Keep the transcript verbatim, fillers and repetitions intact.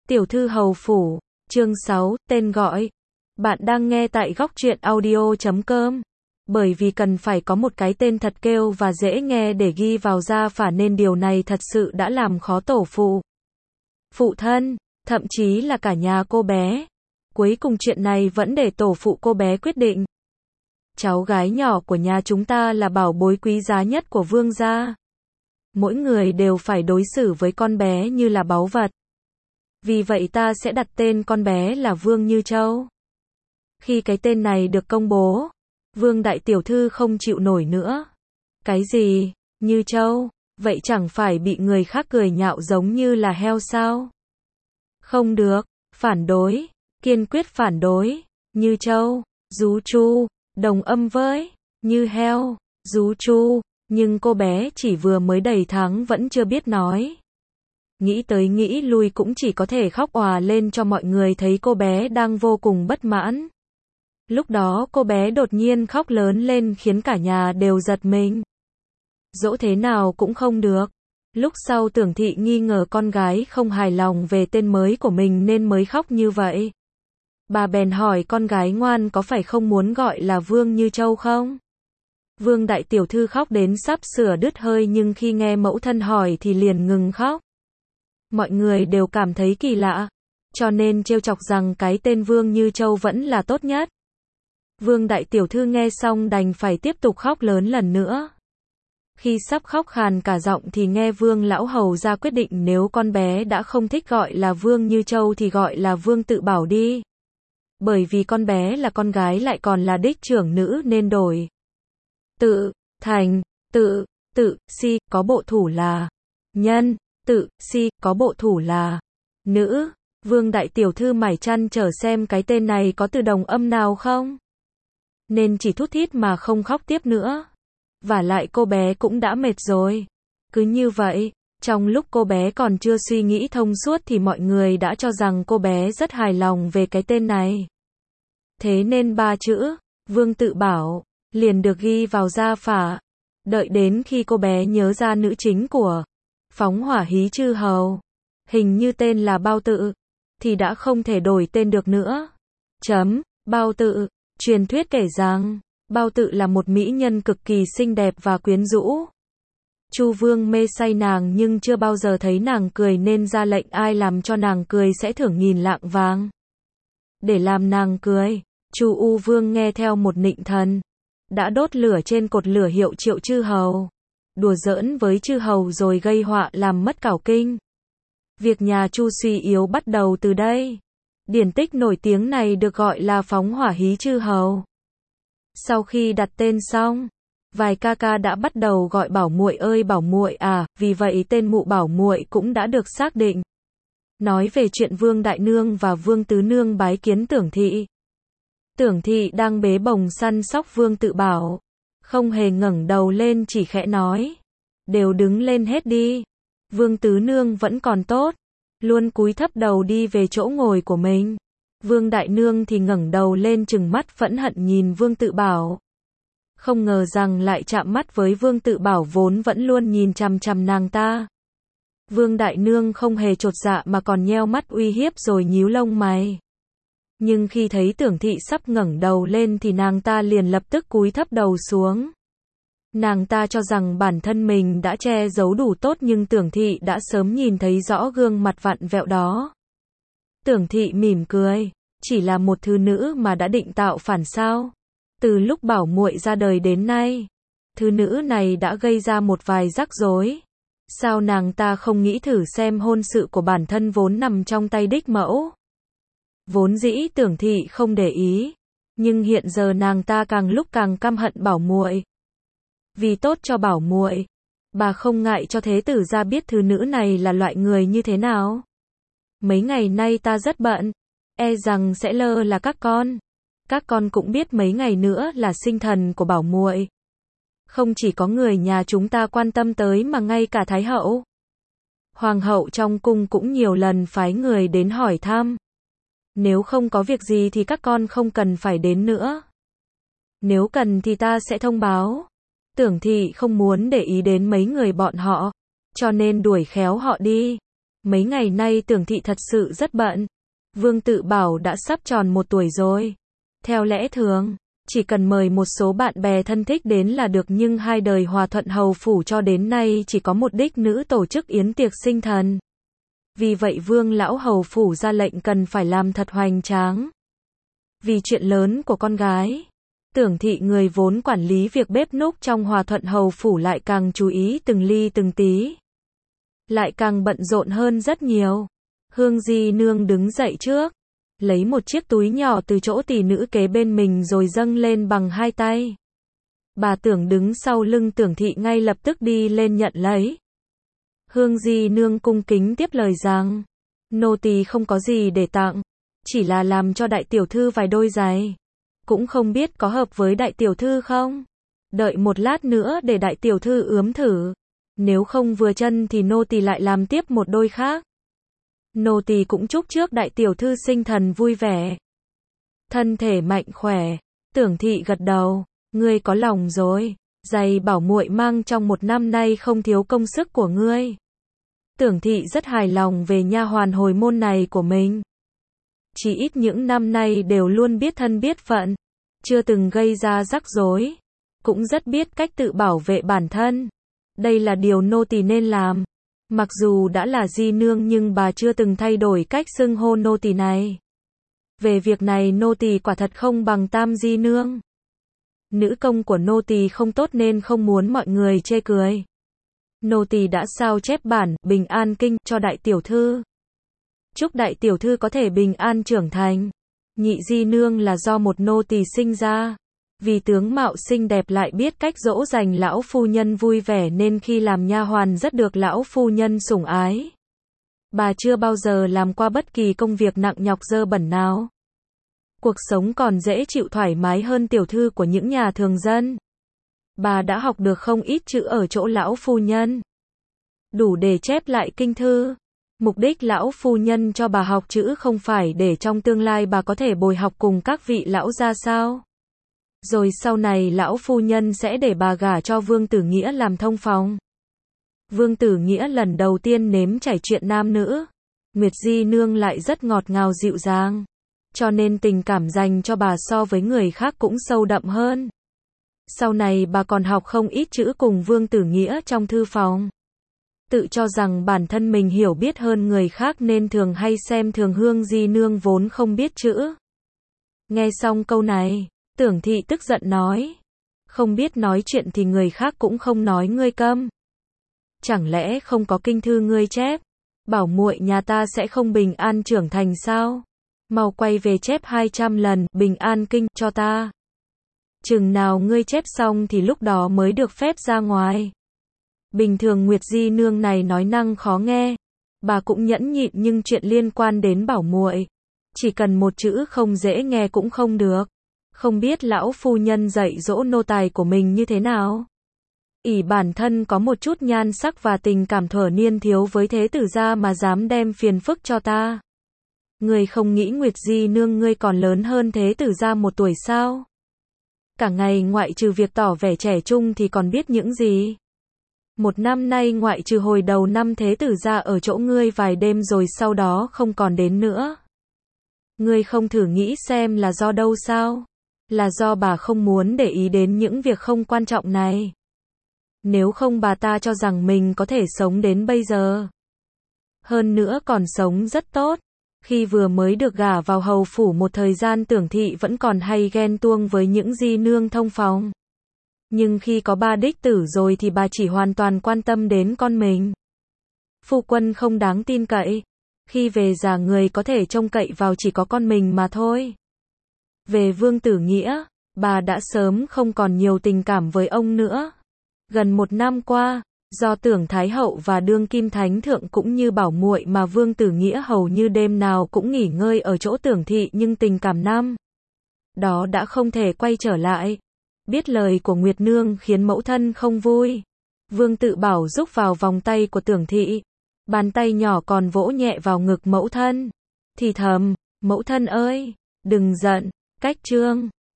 Tiểu thư hầu phủ, chương sáu, tên gọi. Bạn đang nghe tại góc truyện audio chấm com. Bởi vì cần phải có một cái tên thật kêu và dễ nghe để ghi vào gia phả nên điều này thật sự đã làm khó tổ phụ. Phụ thân, thậm chí là cả nhà cô bé. Cuối cùng chuyện này vẫn để tổ phụ cô bé quyết định. Cháu gái nhỏ của nhà chúng ta là bảo bối quý giá nhất của vương gia. Mỗi người đều phải đối xử với con bé như là báu vật. Vì vậy ta sẽ đặt tên con bé là Vương Như Châu. Khi cái tên này được công bố, Vương đại tiểu thư không chịu nổi nữa. Cái gì? Như Châu? Vậy chẳng phải bị người khác cười nhạo giống như là heo sao? Không được, phản đối, kiên quyết phản đối. Như Châu, Dú Chu, đồng âm với Như heo, Dú Chu, nhưng cô bé chỉ vừa mới đầy tháng vẫn chưa biết nói. Nghĩ tới nghĩ lui cũng chỉ có thể khóc òa lên cho mọi người thấy cô bé đang vô cùng bất mãn. Lúc đó cô bé đột nhiên khóc lớn lên khiến cả nhà đều giật mình. Dỗ thế nào cũng không được. Lúc sau Tưởng Thị nghi ngờ con gái không hài lòng về tên mới của mình nên mới khóc như vậy. Bà bèn hỏi con gái ngoan có phải không muốn gọi là Vương Như Châu không? Vương đại tiểu thư khóc đến sắp sửa đứt hơi nhưng khi nghe mẫu thân hỏi thì liền ngừng khóc. Mọi người đều cảm thấy kỳ lạ, cho nên trêu chọc rằng cái tên Vương Như Châu vẫn là tốt nhất. Vương đại tiểu thư nghe xong đành phải tiếp tục khóc lớn lần nữa. Khi sắp khóc khàn cả giọng thì nghe Vương lão hầu ra quyết định nếu con bé đã không thích gọi là Vương Như Châu thì gọi là Vương Tự Bảo đi. Bởi vì con bé là con gái lại còn là đích trưởng nữ nên đổi. Tự, thành, tự, tự, si, có bộ thủ là nhân, tự, si, có bộ thủ là nữ. Vương đại tiểu thư mải chăn trở xem cái tên này có từ đồng âm nào không. Nên chỉ thút thít mà không khóc tiếp nữa. Vả lại cô bé cũng đã mệt rồi. Cứ như vậy, trong lúc cô bé còn chưa suy nghĩ thông suốt thì mọi người đã cho rằng cô bé rất hài lòng về cái tên này. Thế nên ba chữ, Vương Tự Bảo, liền được ghi vào gia phả. Đợi đến khi cô bé nhớ ra nữ chính của Phóng Hỏa Hí Chư Hầu, hình như tên là Bao Tự, thì đã không thể đổi tên được nữa. Chấm, Bao Tự, truyền thuyết kể rằng, Bao Tự là một mỹ nhân cực kỳ xinh đẹp và quyến rũ. Chu Vương mê say nàng nhưng chưa bao giờ thấy nàng cười nên ra lệnh ai làm cho nàng cười sẽ thưởng nghìn lạng vàng. Để làm nàng cười, Chu U Vương nghe theo một nịnh thần, đã đốt lửa trên cột lửa hiệu triệu chư hầu, đùa giỡn với chư hầu rồi gây họa làm mất cảo kinh. Việc nhà Chu suy yếu bắt đầu từ đây. Điển tích nổi tiếng này được gọi là Phóng Hỏa Hí Chư Hầu. Sau khi đặt tên xong, vài ca ca đã bắt đầu gọi bảo muội ơi bảo muội à, vì vậy tên mụ bảo muội cũng đã được xác định. Nói về chuyện Vương Đại Nương và Vương Tứ Nương bái kiến Tưởng Thị. Tưởng Thị đang bế bồng săn sóc Vương Tự Bảo, không hề ngẩng đầu lên chỉ khẽ nói, đều đứng lên hết đi. Vương Tứ Nương vẫn còn tốt, luôn cúi thấp đầu đi về chỗ ngồi của mình. Vương Đại Nương thì ngẩng đầu lên trừng mắt phẫn hận nhìn Vương Tự Bảo. Không ngờ rằng lại chạm mắt với Vương Tự Bảo vốn vẫn luôn nhìn chằm chằm nàng ta. Vương Đại Nương không hề chột dạ mà còn nheo mắt uy hiếp rồi nhíu lông mày. Nhưng khi thấy Tưởng Thị sắp ngẩng đầu lên thì nàng ta liền lập tức cúi thấp đầu xuống. Nàng ta cho rằng bản thân mình đã che giấu đủ tốt nhưng Tưởng Thị đã sớm nhìn thấy rõ gương mặt vặn vẹo đó. Tưởng Thị mỉm cười, chỉ là một thứ nữ mà đã định tạo phản sao? Từ lúc bảo muội ra đời đến nay, thứ nữ này đã gây ra một vài rắc rối. Sao nàng ta không nghĩ thử xem hôn sự của bản thân vốn nằm trong tay đích mẫu? Vốn dĩ Tưởng Thị không để ý, nhưng hiện giờ nàng ta càng lúc càng căm hận bảo muội. Vì tốt cho bảo muội, bà không ngại cho thế tử ra biết thứ nữ này là loại người như thế nào. Mấy ngày nay ta rất bận, e rằng sẽ lơ là các con. Các con cũng biết mấy ngày nữa là sinh thần của bảo muội. Không chỉ có người nhà chúng ta quan tâm tới mà ngay cả Thái hậu, Hoàng hậu trong cung cũng nhiều lần phái người đến hỏi thăm. Nếu không có việc gì thì các con không cần phải đến nữa. Nếu cần thì ta sẽ thông báo. Tưởng Thị không muốn để ý đến mấy người bọn họ, cho nên đuổi khéo họ đi. Mấy ngày nay Tưởng Thị thật sự rất bận. Vương Tự Bảo đã sắp tròn một tuổi rồi. Theo lẽ thường, chỉ cần mời một số bạn bè thân thích đến là được, nhưng hai đời Hòa Thuận Hầu Phủ cho đến nay chỉ có một đích nữ tổ chức yến tiệc sinh thần. Vì vậy Vương Lão Hầu Phủ ra lệnh cần phải làm thật hoành tráng. Vì chuyện lớn của con gái, Tưởng Thị người vốn quản lý việc bếp núc trong Hòa Thuận Hầu Phủ lại càng chú ý từng ly từng tí. Lại càng bận rộn hơn rất nhiều. Hương Di Nương đứng dậy trước, lấy một chiếc túi nhỏ từ chỗ tỷ nữ kế bên mình rồi dâng lên bằng hai tay. Bà Tưởng đứng sau lưng Tưởng Thị ngay lập tức đi lên nhận lấy. Hương Di Nương cung kính tiếp lời rằng, nô tỳ không có gì để tặng, chỉ là làm cho đại tiểu thư vài đôi giày. Cũng không biết có hợp với đại tiểu thư không? Đợi một lát nữa để đại tiểu thư ướm thử. Nếu không vừa chân thì nô tỳ lại làm tiếp một đôi khác. Nô tỳ cũng chúc trước đại tiểu thư sinh thần vui vẻ, thân thể mạnh khỏe. Tưởng Thị gật đầu, ngươi có lòng rồi, giày bảo muội mang trong một năm nay không thiếu công sức của ngươi. Tưởng Thị rất hài lòng về nha hoàn hồi môn này của mình. Chỉ ít những năm nay đều luôn biết thân biết phận, chưa từng gây ra rắc rối, cũng rất biết cách tự bảo vệ bản thân. Đây là điều nô tỳ nên làm. Mặc dù đã là di nương nhưng bà chưa từng thay đổi cách xưng hô nô tỳ này. Về việc này nô tỳ quả thật không bằng tam di nương. Nữ công của nô tỳ không tốt nên không muốn mọi người chê cười. Nô tỳ đã sao chép bản Bình An Kinh cho đại tiểu thư. Chúc đại tiểu thư có thể bình an trưởng thành. Nhị di nương là do một nô tỳ sinh ra. Vì tướng mạo xinh đẹp lại biết cách dỗ dành lão phu nhân vui vẻ nên khi làm nha hoàn rất được lão phu nhân sủng ái. Bà chưa bao giờ làm qua bất kỳ công việc nặng nhọc dơ bẩn nào. Cuộc sống còn dễ chịu thoải mái hơn tiểu thư của những nhà thường dân. Bà đã học được không ít chữ ở chỗ lão phu nhân, đủ để chép lại kinh thư. Mục đích lão phu nhân cho bà học chữ không phải để trong tương lai bà có thể bồi học cùng các vị lão gia sao? Rồi sau này lão phu nhân sẽ để bà gả cho Vương Tử Nghĩa làm thông phòng. Vương Tử Nghĩa lần đầu tiên nếm trải chuyện nam nữ. Nguyệt Di Nương lại rất ngọt ngào dịu dàng. Cho nên tình cảm dành cho bà so với người khác cũng sâu đậm hơn. Sau này bà còn học không ít chữ cùng Vương Tử Nghĩa trong thư phòng. Tự cho rằng bản thân mình hiểu biết hơn người khác nên thường hay xem thường Hương Di Nương vốn không biết chữ. Nghe xong câu này, Tưởng Thị tức giận nói, không biết nói chuyện thì người khác cũng không nói ngươi câm. Chẳng lẽ không có kinh thư ngươi chép, bảo muội nhà ta sẽ không bình an trưởng thành sao? Mau quay về chép hai trăm lần Bình An Kinh cho ta. Chừng nào ngươi chép xong thì lúc đó mới được phép ra ngoài. Bình thường Nguyệt Di Nương này nói năng khó nghe, bà cũng nhẫn nhịn, nhưng chuyện liên quan đến bảo muội, chỉ cần một chữ không dễ nghe cũng không được. Không biết lão phu nhân dạy dỗ nô tài của mình như thế nào? Ỷ bản thân có một chút nhan sắc và tình cảm thuở niên thiếu với thế tử gia mà dám đem phiền phức cho ta. Ngươi không nghĩ Nguyệt Di Nương ngươi còn lớn hơn thế tử gia một tuổi sao? Cả ngày ngoại trừ việc tỏ vẻ trẻ trung thì còn biết những gì? Một năm nay ngoại trừ hồi đầu năm thế tử gia ở chỗ ngươi vài đêm rồi sau đó không còn đến nữa. Ngươi không thử nghĩ xem là do đâu sao? Là do bà không muốn để ý đến những việc không quan trọng này. Nếu không bà ta cho rằng mình có thể sống đến bây giờ. Hơn nữa còn sống rất tốt. Khi vừa mới được gả vào hầu phủ một thời gian Tưởng Thị vẫn còn hay ghen tuông với những di nương thông phòng. Nhưng khi có ba đích tử rồi thì bà chỉ hoàn toàn quan tâm đến con mình. Phu quân không đáng tin cậy. Khi về già người có thể trông cậy vào chỉ có con mình mà thôi. Về Vương Tử Nghĩa, bà đã sớm không còn nhiều tình cảm với ông nữa. Gần một năm qua, do Tưởng Thái Hậu và đương kim thánh thượng cũng như bảo muội mà Vương Tử Nghĩa hầu như đêm nào cũng nghỉ ngơi ở chỗ Tưởng Thị, nhưng tình cảm năm đó đã không thể quay trở lại. Biết lời của Nguyệt Nương khiến mẫu thân không vui. Vương Tự Bảo rúc vào vòng tay của Tưởng Thị, bàn tay nhỏ còn vỗ nhẹ vào ngực mẫu thân, thì thầm, mẫu thân ơi, đừng giận. Cách chương